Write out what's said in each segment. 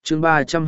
chương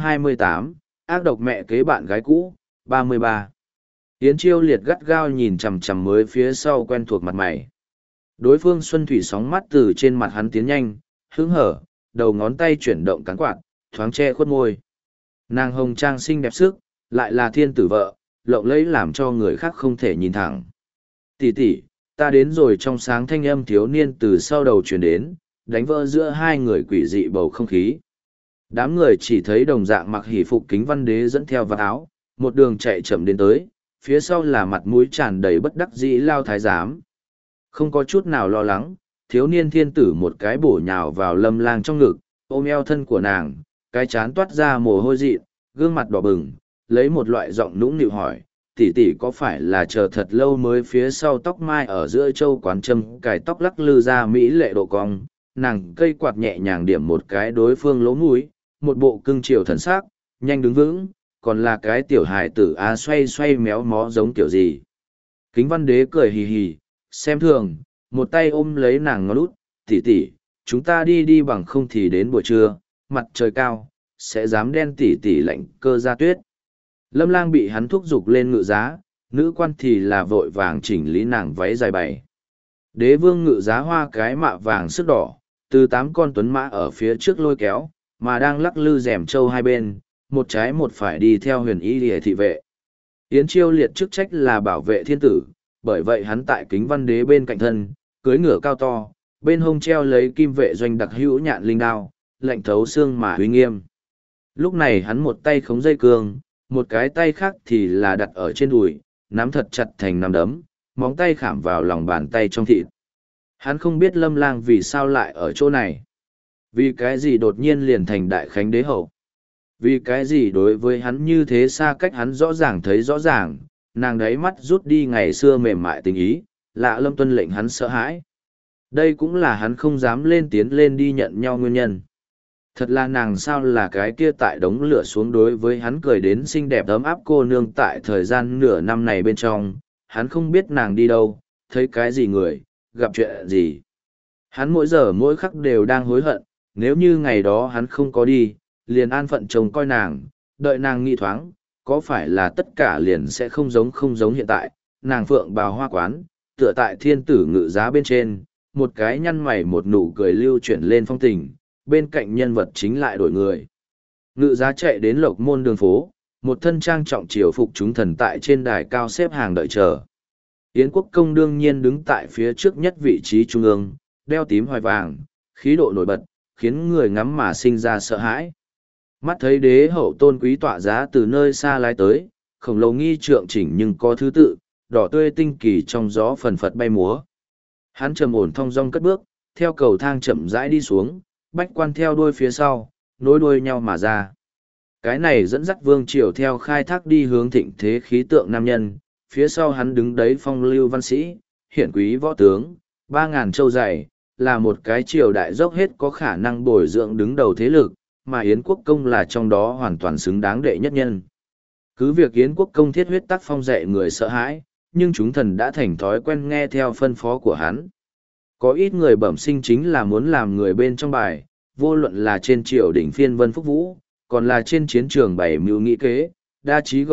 328, ác độc mẹ kế bạn gái cũ, 33. Yến Chiêu Liệt gắt gao nhìn chằm chằm mới phía sau quen thuộc mặt mày. Đối phương Xuân Thủy sóng mắt từ trên mặt hắn tiến nhanh, hứng hở, đầu ngón tay chuyển động cán quạt, thoáng che khuất môi. Nàng hồng trang xinh đẹp sức, lại là thiên tử vợ, lộng lẫy làm cho người khác không thể nhìn thẳng. Tỷ tỷ, ta đến rồi. Trong sáng thanh âm thiếu niên từ sau đầu truyền đến, đánh vỡ giữa hai người quỷ dị bầu không khí. Đám người chỉ thấy đồng dạng mặc hỷ phục Kính Văn Đế dẫn theo vạt áo, một đường chạy chậm đến tới, phía sau là mặt mũi tràn đầy bất đắc dĩ Lao Thái Giám. Không có chút nào lo lắng, thiếu niên thiên tử một cái bổ nhào vào Lâm Lang trong ngực, ôm eo thân của nàng, cái chán toát ra mồ hôi dị, gương mặt đỏ bừng, lấy một loại giọng nũng nịu hỏi, tỷ tỷ có phải là chờ thật lâu mới phía sau tóc mai ở giữa châu quán châm cài tóc lắc lư ra mỹ lệ độ cong, nàng cây quạt nhẹ nhàng điểm một cái đối phương lỗ mũi, một bộ cưng chiều thần sắc, nhanh đứng vững, còn là cái tiểu hài tử á xoay xoay méo mó giống kiểu gì. Kính Văn Đế cười hì hì, xem thường, một tay ôm lấy nàng ngó lút, tỷ tỷ, chúng ta đi đi bằng không thì đến buổi trưa, mặt trời cao, sẽ dám đen tỷ tỷ lạnh cơ ra tuyết. Lâm Lang bị hắn thúc giục lên ngự giá, nữ quan thì là vội vàng chỉnh lý nàng váy dài bày. Đế vương ngự giá hoa cái mạ vàng sức đỏ, từ 8 con tuấn mã ở phía trước lôi kéo, mà đang lắc lư rèm trâu hai bên, một trái một phải đi theo huyền y lìa thị vệ. Yến Chiêu Liệt chức trách là bảo vệ thiên tử, bởi vậy hắn tại Kính Văn Đế bên cạnh thân, cưới ngựa cao to, bên hông treo lấy kim vệ doanh đặc hữu nhạn linh đao, lạnh thấu xương mà uy nghiêm. Lúc này hắn một tay khống dây cương, một cái tay khác thì là đặt ở trên đùi, nắm thật chặt thành nắm đấm, móng tay khảm vào lòng bàn tay trong thịt. Hắn không biết Lâm Lang vì sao lại ở chỗ này. Vì cái gì đột nhiên liền thành đại khánh đế hậu. Vì cái gì đối với hắn như thế xa cách hắn rõ ràng thấy rõ ràng, nàng đáy mắt rút đi ngày xưa mềm mại tình ý, lạ lâm tuân lệnh hắn sợ hãi. Đây cũng là hắn không dám lên tiến lên đi nhận nhau nguyên nhân. Thật là nàng sao là cái kia tại đống lửa xuống đối với hắn cười đến xinh đẹp ấm áp cô nương tại thời gian nửa năm này bên trong, hắn không biết nàng đi đâu, thấy cái gì người, gặp chuyện gì. Hắn mỗi giờ mỗi khắc đều đang hối hận, nếu như ngày đó hắn không có đi, liền an phận trông coi nàng, đợi nàng nghi thoáng, có phải là tất cả liền sẽ không giống hiện tại, nàng phượng bào hoa quán, tựa tại thiên tử ngự giá bên trên, một cái nhăn mày một nụ cười lưu chuyển lên phong tình, bên cạnh nhân vật chính lại đổi người. Ngự giá chạy đến Lộc Môn đường phố, một thân trang trọng triều phục chúng thần tại trên đài cao xếp hàng đợi chờ. Yến Quốc Công đương nhiên đứng tại phía trước nhất vị trí trung ương, đeo tím hoài vàng, khí độ nổi bật, khiến người ngắm mà sinh ra sợ hãi. Mắt thấy đế hậu tôn quý tọa giá từ nơi xa lái tới, khổng lồ nghi trượng chỉnh nhưng có thứ tự, đỏ tươi tinh kỳ trong gió phần phật bay múa. Hắn trầm ổn thong dong cất bước, theo cầu thang chậm rãi đi xuống, bách quan theo đuôi phía sau, nối đuôi nhau mà ra. Cái này dẫn dắt vương triều theo khai thác đi hướng thịnh thế khí tượng nam nhân, phía sau hắn đứng đấy phong lưu văn sĩ, hiển quý võ tướng, 3.000 châu dày, là một cái triều đại dốc hết có khả năng bồi dưỡng đứng đầu thế lực, mà Yến Quốc Công là trong đó hoàn toàn xứng đáng đệ nhất nhân. Cứ việc Yến Quốc Công thiết huyết tác phong dạy người sợ hãi, nhưng chúng thần đã thành thói quen nghe theo phân phó của hắn. Có ít người bẩm sinh chính là muốn làm người bên trong bài, vô luận là trên triều đỉnh phiên vân phúc vũ, còn là trên chiến trường bày mưu nghị kế, đa trí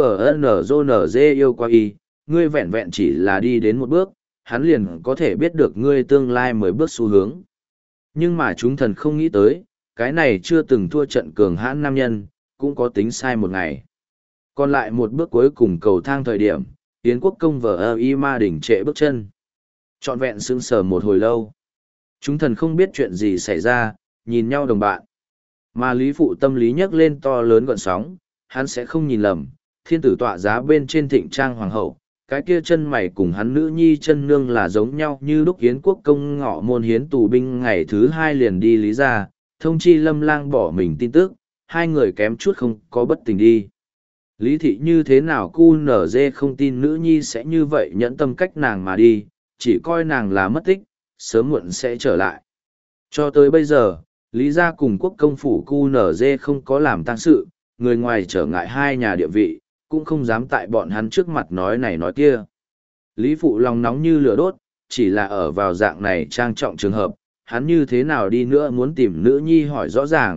GNZ yêu qua y, ngươi vẹn vẹn chỉ là đi đến một bước, hắn liền có thể biết được ngươi tương lai 10 bước xu hướng. Nhưng mà chúng thần không nghĩ tới, cái này chưa từng thua trận cường hãn nam nhân, cũng có tính sai một ngày. Còn lại một bước cuối cùng cầu thang thời điểm, Yến Quốc Công vờ y ma đỉnh trệ bước chân. Trọn vẹn sững sờ một hồi lâu. Chúng thần không biết chuyện gì xảy ra, nhìn nhau đồng bạn. Mà Lý Phụ tâm lý nhấc lên to lớn gọn sóng, hắn sẽ không nhìn lầm, thiên tử tọa giá bên trên thịnh trang hoàng hậu, cái kia chân mày cùng hắn nữ nhi chân nương là giống nhau như lúc Yến Quốc Công ngọ môn hiến tù binh ngày thứ 2 liền đi Lý ra, thông chi Lâm Lang bỏ mình tin tức, hai người kém chút không có bất tình đi. Lý thị như thế nào cu nở dê không tin nữ nhi sẽ như vậy nhẫn tâm cách nàng mà đi, chỉ coi nàng là mất tích, sớm muộn sẽ trở lại. Cho tới bây giờ, Lý gia cùng Quốc Công phủ cu nở dê không có làm tang sự, người ngoài trở ngại hai nhà địa vị, cũng không dám tại bọn hắn trước mặt nói này nói kia. Lý Phụ lòng nóng như lửa đốt, chỉ là ở vào dạng này trang trọng trường hợp, hắn như thế nào đi nữa muốn tìm nữ nhi hỏi rõ ràng,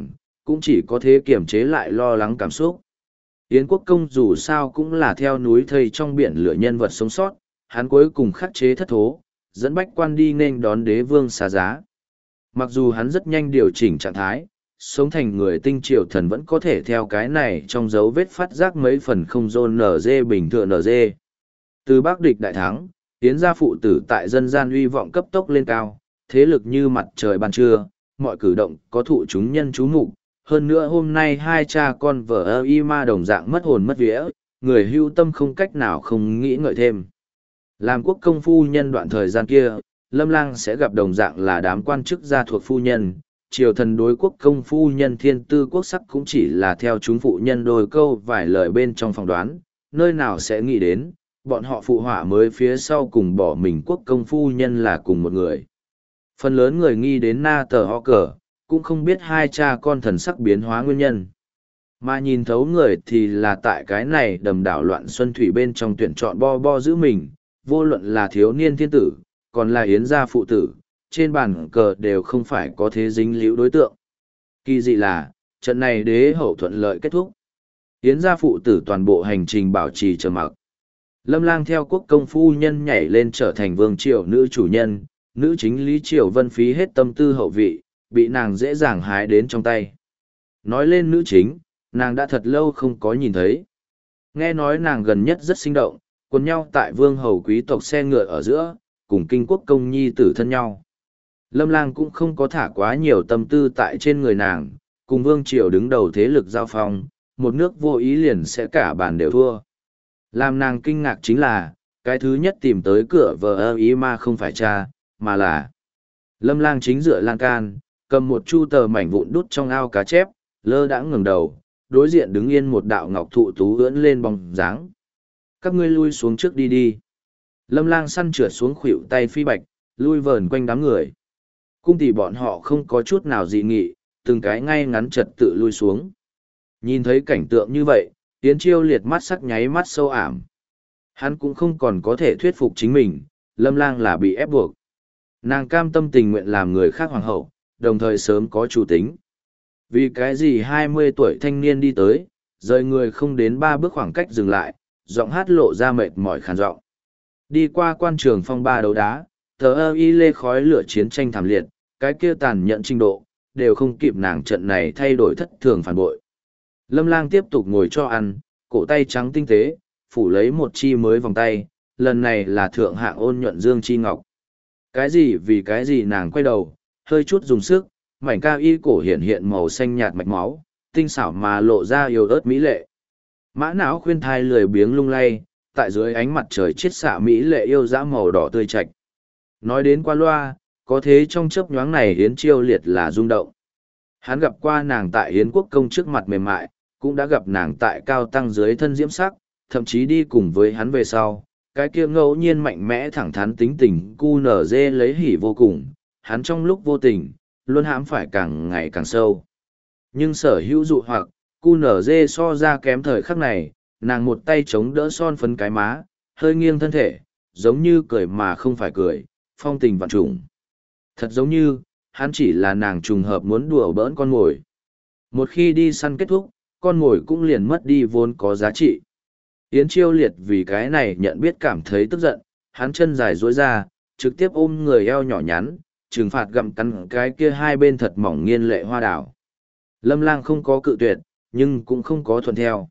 cũng chỉ có thế kiềm chế lại lo lắng cảm xúc. Yến Quốc Công dù sao cũng là theo núi thây trong biển lửa nhân vật sống sót, hắn cuối cùng khắc chế thất thố, dẫn bách quan đi nên đón đế vương xá giá. Mặc dù hắn rất nhanh điều chỉnh trạng thái, sống thành người tinh triều thần vẫn có thể theo cái này trong dấu vết phát giác mấy phần không dôn nở dê bình thường nở dê. Từ Bắc địch đại thắng, Yến gia phụ tử tại dân gian uy vọng cấp tốc lên cao, thế lực như mặt trời ban trưa, mọi cử động có thụ chúng nhân chú mục. Hơn nữa hôm nay hai cha con vợ ơ y ma đồng dạng mất hồn mất vía, người hưu tâm không cách nào không nghĩ ngợi thêm. Làm quốc công phu nhân đoạn thời gian kia, Lâm Lang sẽ gặp đồng dạng là đám quan chức gia thuộc phu nhân, triều thần đối quốc công phu nhân thiên tư quốc sắc cũng chỉ là theo chúng phụ nhân đôi câu vài lời bên trong phỏng đoán, nơi nào sẽ nghĩ đến, bọn họ phụ họa mới phía sau cùng bỏ mình quốc công phu nhân là cùng một người. Phần lớn người nghi đến na tờ ho cờ, cũng không biết hai cha con thần sắc biến hóa nguyên nhân. Mà nhìn thấu người thì là tại cái này đầm đảo loạn xuân thủy bên trong tuyển chọn bo bo giữ mình, vô luận là thiếu niên thiên tử, còn là yến gia phụ tử, trên bàn cờ đều không phải có thế dính liễu đối tượng. Kỳ dị là, trận này đế hậu thuận lợi kết thúc. Yến gia phụ tử toàn bộ hành trình bảo trì trầm mặc. Lâm Lang theo quốc công phu nhân nhảy lên trở thành vương triều nữ chủ nhân, nữ chính Lý Triều Vân phí hết tâm tư hậu vị, bị nàng dễ dàng hái đến trong tay. Nói lên nữ chính, nàng đã thật lâu không có nhìn thấy. Nghe nói nàng gần nhất rất sinh động, quần nhau tại vương hầu quý tộc xe ngựa ở giữa, cùng kinh quốc công nhi tử thân nhau. Lâm Lang cũng không có thả quá nhiều tâm tư tại trên người nàng, cùng vương triều đứng đầu thế lực giao phong, một nước vô ý liền sẽ cả bàn đều thua. Làm nàng kinh ngạc chính là, cái thứ nhất tìm tới cửa vợ ơ ý ma không phải cha, mà là Lâm Lang chính dựa lan can, cầm một chu tờ mảnh vụn đút trong ao cá chép, lơ đãng ngẩng đầu, đối diện đứng yên một đạo ngọc thụ tú ưỡn lên bóng dáng. Các ngươi lui xuống trước đi đi. Lâm Lang săn trượt xuống khuỷu tay phi bạch, lui vờn quanh đám người. Cung tỷ bọn họ không có chút nào dị nghị, từng cái ngay ngắn trật tự lui xuống. Nhìn thấy cảnh tượng như vậy, Yến Chiêu liệt mắt sắc nháy mắt sâu ảm. Hắn cũng không còn có thể thuyết phục chính mình, Lâm Lang là bị ép buộc. Nàng cam tâm tình nguyện làm người khác hoàng hậu, đồng thời sớm có chủ tính. Vì cái gì 20 tuổi thanh niên đi tới, rời người không đến 3 bước khoảng cách dừng lại, giọng hát lộ ra mệt mỏi khàn giọng. Đi qua quan trường phong ba đấu đá, tờ ơ y lê khói lửa chiến tranh thảm liệt, cái kia tàn nhẫn trình độ, đều không kịp nàng trận này thay đổi thất thường phản bội. Lâm Lang tiếp tục ngồi cho ăn, cổ tay trắng tinh tế, phủ lấy một chi mới vòng tay, lần này là thượng hạng ôn nhuận dương chi ngọc. Cái gì vì cái gì nàng quay đầu, hơi chút dùng sức, mảnh cao y cổ hiện hiện màu xanh nhạt mạch máu, tinh xảo mà lộ ra yếu ớt mỹ lệ. Mã não khuyên thai lười biếng lung lay, tại dưới ánh mặt trời chiết xạ mỹ lệ yêu dã màu đỏ tươi chạch. Nói đến qua loa, có thế trong chớp nhoáng này Yến Chiêu liệt là rung động. Hắn gặp qua nàng tại Yến Quốc công trước mặt mềm mại, cũng đã gặp nàng tại cao tăng dưới thân diễm sắc, thậm chí đi cùng với hắn về sau. Cái kia ngẫu nhiên mạnh mẽ thẳng thắn tính tình cu nở dê lấy hỉ vô cùng, hắn trong lúc vô tình, luôn hãm phải càng ngày càng sâu. Nhưng sở hữu dụ hoặc, cu nở dê so ra kém thời khắc này, nàng một tay chống đỡ son phấn cái má, hơi nghiêng thân thể, giống như cười mà không phải cười, phong tình vạn trùng. Thật giống như, hắn chỉ là nàng trùng hợp muốn đùa bỡn con mồi. Một khi đi săn kết thúc, con mồi cũng liền mất đi vốn có giá trị. Yến Chiêu liệt vì cái này nhận biết cảm thấy tức giận, hắn chân dài duỗi ra, trực tiếp ôm người eo nhỏ nhắn, trừng phạt gặm cắn cái kia hai bên thật mỏng nghiên lệ hoa đảo. Lâm Lang không có cự tuyệt, nhưng cũng không có thuận theo.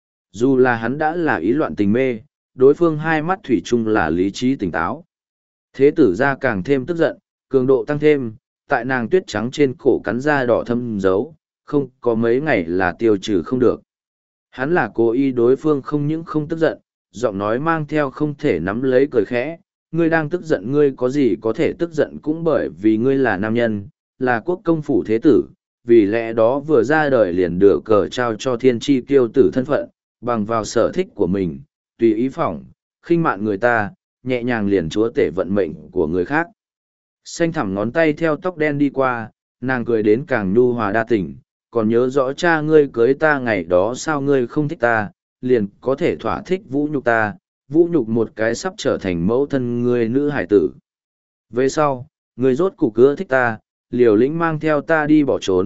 Dù là hắn đã là ý loạn tình mê, đối phương hai mắt thủy chung là lý trí tỉnh táo. Thế tử ra càng thêm tức giận, cường độ tăng thêm, tại nàng tuyết trắng trên cổ cắn da đỏ thâm dấu, không có mấy ngày là tiêu trừ không được. Hắn là cố ý đối phương không những không tức giận, giọng nói mang theo không thể nắm lấy cười khẽ, ngươi đang tức giận ngươi có gì có thể tức giận cũng bởi vì ngươi là nam nhân, là quốc công phủ thế tử, vì lẽ đó vừa ra đời liền được cờ trao cho thiên tri kiêu tử thân phận, bằng vào sở thích của mình, tùy ý phỏng, khinh mạn người ta, nhẹ nhàng liền chúa tể vận mệnh của người khác. Xanh thẳm ngón tay theo tóc đen đi qua, nàng cười đến càng nhu hòa đa tình, còn nhớ rõ cha ngươi cưới ta ngày đó sao ngươi không thích ta, liền có thể thỏa thích vũ nhục ta, vũ nhục một cái sắp trở thành mẫu thân ngươi nữ hải tử. Về sau, ngươi rốt cục ưa thích ta, liều lĩnh mang theo ta đi bỏ trốn,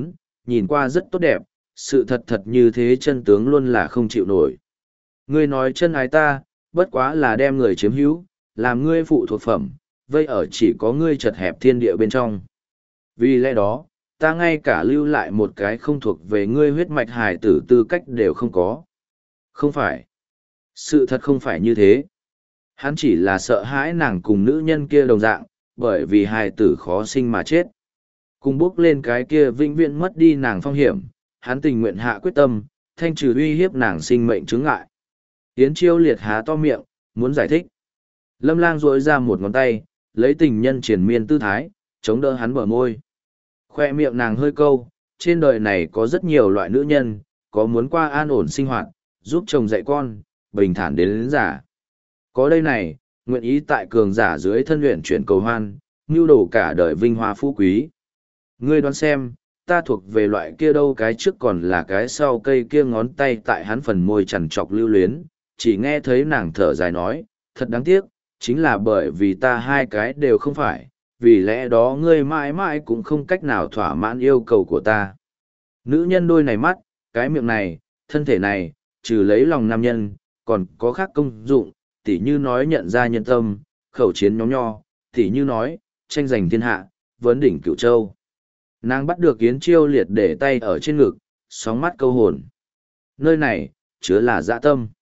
nhìn qua rất tốt đẹp, sự thật thật như thế chân tướng luôn là không chịu nổi. Ngươi nói chân ái ta, bất quá là đem người chiếm hữu, làm ngươi phụ thuộc phẩm, vây ở chỉ có ngươi chật hẹp thiên địa bên trong. Vì lẽ đó, ta ngay cả lưu lại một cái không thuộc về ngươi huyết mạch hài tử tư cách đều không có. Không phải. Sự thật không phải như thế. Hắn chỉ là sợ hãi nàng cùng nữ nhân kia đồng dạng, bởi vì hài tử khó sinh mà chết. Cùng bước lên cái kia vĩnh viễn mất đi nàng phong hiểm, hắn tình nguyện hạ quyết tâm, thanh trừ uy hiếp nàng sinh mệnh chứng ngại. Yến Chiêu liệt há to miệng, muốn giải thích. Lâm Lang duỗi ra một ngón tay, lấy tình nhân triền miên tư thái, chống đỡ hắn bờ môi. Khoe miệng nàng hơi câu, trên đời này có rất nhiều loại nữ nhân, có muốn qua an ổn sinh hoạt, giúp chồng dạy con, bình thản đến giả. Có đây này, nguyện ý tại cường giả dưới thân luyện chuyển cầu hoan, mưu đồ cả đời vinh hoa phú quý. Ngươi đoán xem, ta thuộc về loại kia đâu, cái trước còn là cái sau, cây kia ngón tay tại hắn phần môi chằn trọc lưu luyến, chỉ nghe thấy nàng thở dài nói, thật đáng tiếc, chính là bởi vì ta hai cái đều không phải, vì lẽ đó ngươi mãi mãi cũng không cách nào thỏa mãn yêu cầu của ta. Nữ nhân đôi này mắt, cái miệng này, thân thể này, trừ lấy lòng nam nhân, còn có khác công dụng, tỉ như nói nhận ra nhân tâm, khẩu chiến nhóm nho, tỉ như nói, tranh giành thiên hạ, vấn đỉnh cửu châu. Nàng bắt được Yến Chiêu liệt để tay ở trên ngực, sóng mắt câu hồn. Nơi này, chứa là dã tâm.